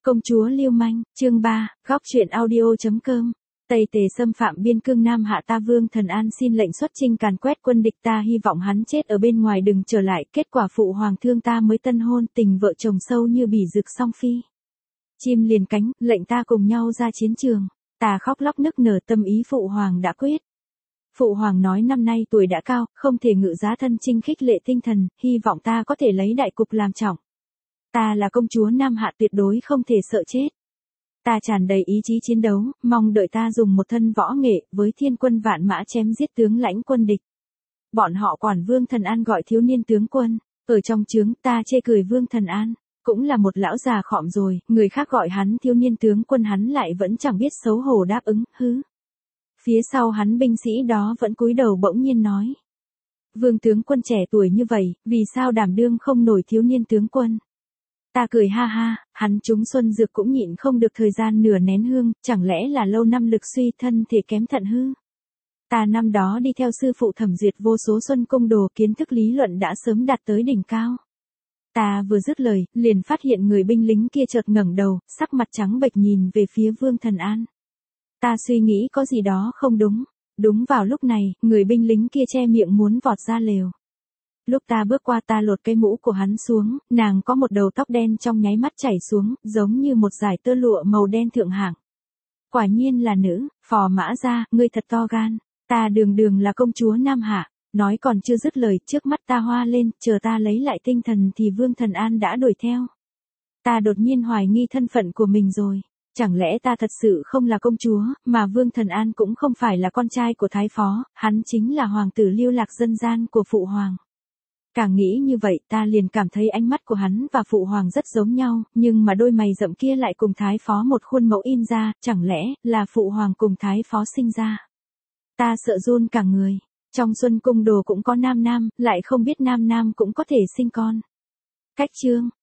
Công chúa lưu manh, chương 3, góc truyện audio.com. Tây Tề xâm phạm biên cương Nam Hạ, ta Vương Thần An xin lệnh xuất chinh càn quét quân địch, ta hy vọng hắn chết ở bên ngoài đừng trở lại, kết quả phụ hoàng thương ta mới tân hôn, tình vợ chồng sâu như bỉ rực song phi. Chim liền cánh, lệnh ta cùng nhau ra chiến trường, ta khóc lóc nức nở, tâm ý phụ hoàng đã quyết. Phụ hoàng nói năm nay tuổi đã cao, không thể ngự giá thân chinh, khích lệ tinh thần, hy vọng ta có thể lấy đại cục làm trọng. Ta là công chúa Nam Hạ, tuyệt đối không thể sợ chết. Ta tràn đầy ý chí chiến đấu, mong đợi ta dùng một thân võ nghệ, với thiên quân vạn mã chém giết tướng lãnh quân địch. Bọn họ quản Vương Thần An gọi thiếu niên tướng quân, ở trong trướng ta chê cười Vương Thần An, cũng là một lão già khọm rồi, người khác gọi hắn thiếu niên tướng quân hắn lại vẫn chẳng biết xấu hổ đáp ứng, hứ. Phía sau hắn binh sĩ đó vẫn cúi đầu bỗng nhiên nói. Vương tướng quân trẻ tuổi như vậy, vì sao đảm đương không nổi thiếu niên tướng quân? Ta cười ha ha, hắn trúng xuân dược cũng nhịn không được thời gian nửa nén hương, chẳng lẽ là lâu năm lực suy, thân thể kém thận hư. Ta năm đó đi theo sư phụ thẩm duyệt vô số xuân cung đồ, kiến thức lý luận đã sớm đạt tới đỉnh cao. Ta vừa dứt lời, liền phát hiện người binh lính kia chợt ngẩng đầu, sắc mặt trắng bệch nhìn về phía Vương Thần An. Ta suy nghĩ có gì đó không đúng. Đúng vào lúc này, người binh lính kia che miệng muốn vọt ra lều. Lúc ta bước qua ta lột cái mũ của hắn xuống, nàng có một đầu tóc đen trong nháy mắt chảy xuống, giống như một dải tơ lụa màu đen thượng hạng. Quả nhiên là nữ, Phò Mã Gia, ngươi thật to gan, ta đường là công chúa Nam Hạ. Nói còn chưa dứt lời, trước mắt ta hoa lên, chờ ta lấy lại tinh thần thì Vương Thần An đã đuổi theo. Ta đột nhiên hoài nghi thân phận của mình rồi. Chẳng lẽ ta thật sự không là công chúa, mà Vương Thần An cũng không phải là con trai của thái phó, hắn chính là hoàng tử lưu lạc dân gian của phụ hoàng. Càng nghĩ như vậy ta liền cảm thấy ánh mắt của hắn và phụ hoàng rất giống nhau, nhưng mà đôi mày rậm kia lại cùng thái phó một khuôn mẫu in ra, chẳng lẽ là phụ hoàng cùng thái phó sinh ra. Ta sợ run cả người, trong xuân cung đồ cũng có nam, lại không biết nam cũng có thể sinh con. Cách chương,